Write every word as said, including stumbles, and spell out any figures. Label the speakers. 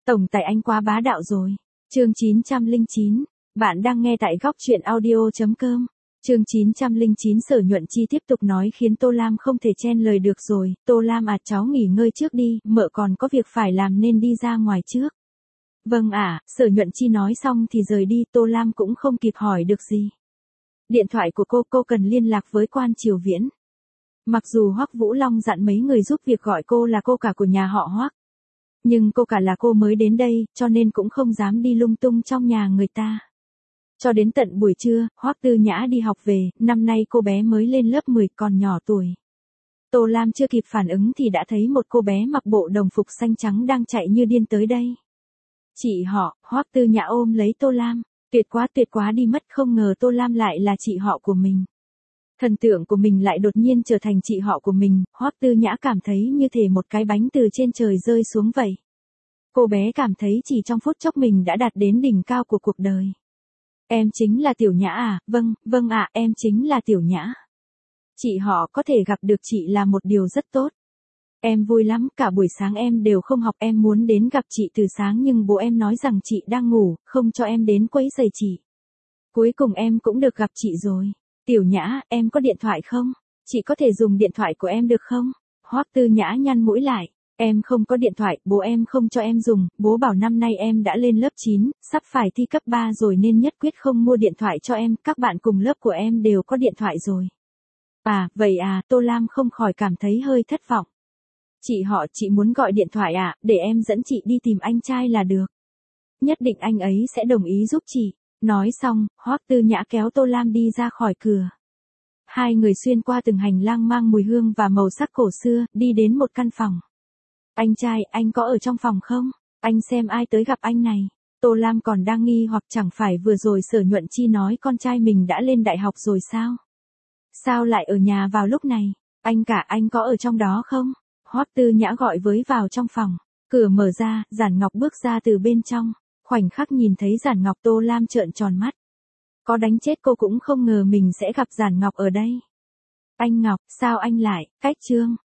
Speaker 1: Tổng tài anh quá bá đạo rồi. Chương chín trăm lẻ chín. Bạn đang nghe tại góc truyện audio chấm com. Chương chín trăm lẻ chín Sở Nhuận Chi tiếp tục nói khiến Tô Lam không thể chen lời được rồi. Tô Lam à, cháu nghỉ ngơi trước đi, mợ còn có việc phải làm nên đi ra ngoài trước. Vâng ạ, à, Sở Nhuận Chi nói xong thì rời đi. Tô Lam cũng không kịp hỏi được gì. Điện thoại của cô, cô cần liên lạc với Quan Triều Viễn. Mặc dù Hoắc Vũ Long dặn mấy người giúp việc gọi cô là cô cả của nhà họ Hoắc, nhưng cô cả là cô mới đến đây, cho nên cũng không dám đi lung tung trong nhà người ta. Cho đến tận buổi trưa, Hoắc Tư Nhã đi học về, năm nay cô bé mới lên lớp mười, còn nhỏ tuổi. Tô Lam chưa kịp phản ứng thì đã thấy một cô bé mặc bộ đồng phục xanh trắng đang chạy như điên tới đây. Chị họ, Hoắc Tư Nhã ôm lấy Tô Lam, tuyệt quá tuyệt quá đi mất, không ngờ Tô Lam lại là chị họ của mình. Thần tượng của mình lại đột nhiên trở thành chị họ của mình, Hoắc Tư Nhã cảm thấy như thể một cái bánh từ trên trời rơi xuống vậy. Cô bé cảm thấy chỉ trong phút chốc mình đã đạt đến đỉnh cao của cuộc đời. Em chính là Tiểu Nhã à? Vâng, vâng ạ, em chính là Tiểu Nhã. Chị họ có thể gặp được chị là một điều rất tốt. Em vui lắm, cả buổi sáng em đều không học, em muốn đến gặp chị từ sáng nhưng bố em nói rằng chị đang ngủ, không cho em đến quấy rầy chị. Cuối cùng em cũng được gặp chị rồi. Tiểu Nhã, em có điện thoại không? Chị có thể dùng điện thoại của em được không? Hoắc Tư Nhã nhăn mũi lại. Em không có điện thoại, bố em không cho em dùng, bố bảo năm nay em đã lên lớp chín, sắp phải thi cấp ba rồi nên nhất quyết không mua điện thoại cho em, các bạn cùng lớp của em đều có điện thoại rồi. À, vậy à, Tô Lam không khỏi cảm thấy hơi thất vọng. Chị họ, chị muốn gọi điện thoại à, để em dẫn chị đi tìm anh trai là được. Nhất định anh ấy sẽ đồng ý giúp chị. Nói xong, Hoắc Tư Nhã kéo Tô Lam đi ra khỏi cửa. Hai người xuyên qua từng hành lang mang mùi hương và màu sắc cổ xưa, đi đến một căn phòng. Anh trai, anh có ở trong phòng không? Anh xem ai tới gặp anh này. Tô Lam còn đang nghi hoặc chẳng phải vừa rồi Sở Nhuận Chi nói con trai mình đã lên đại học rồi sao? Sao lại ở nhà vào lúc này? Anh cả, anh có ở trong đó không? Hoắc Tư Nhã gọi với vào trong phòng. Cửa mở ra, Giản Ngọc bước ra từ bên trong. Khoảnh khắc nhìn thấy Giản Ngọc, Tô Lam trợn tròn mắt. Có đánh chết cô cũng không ngờ mình sẽ gặp Giản Ngọc ở đây. Anh Ngọc, sao anh lại, cách Trương?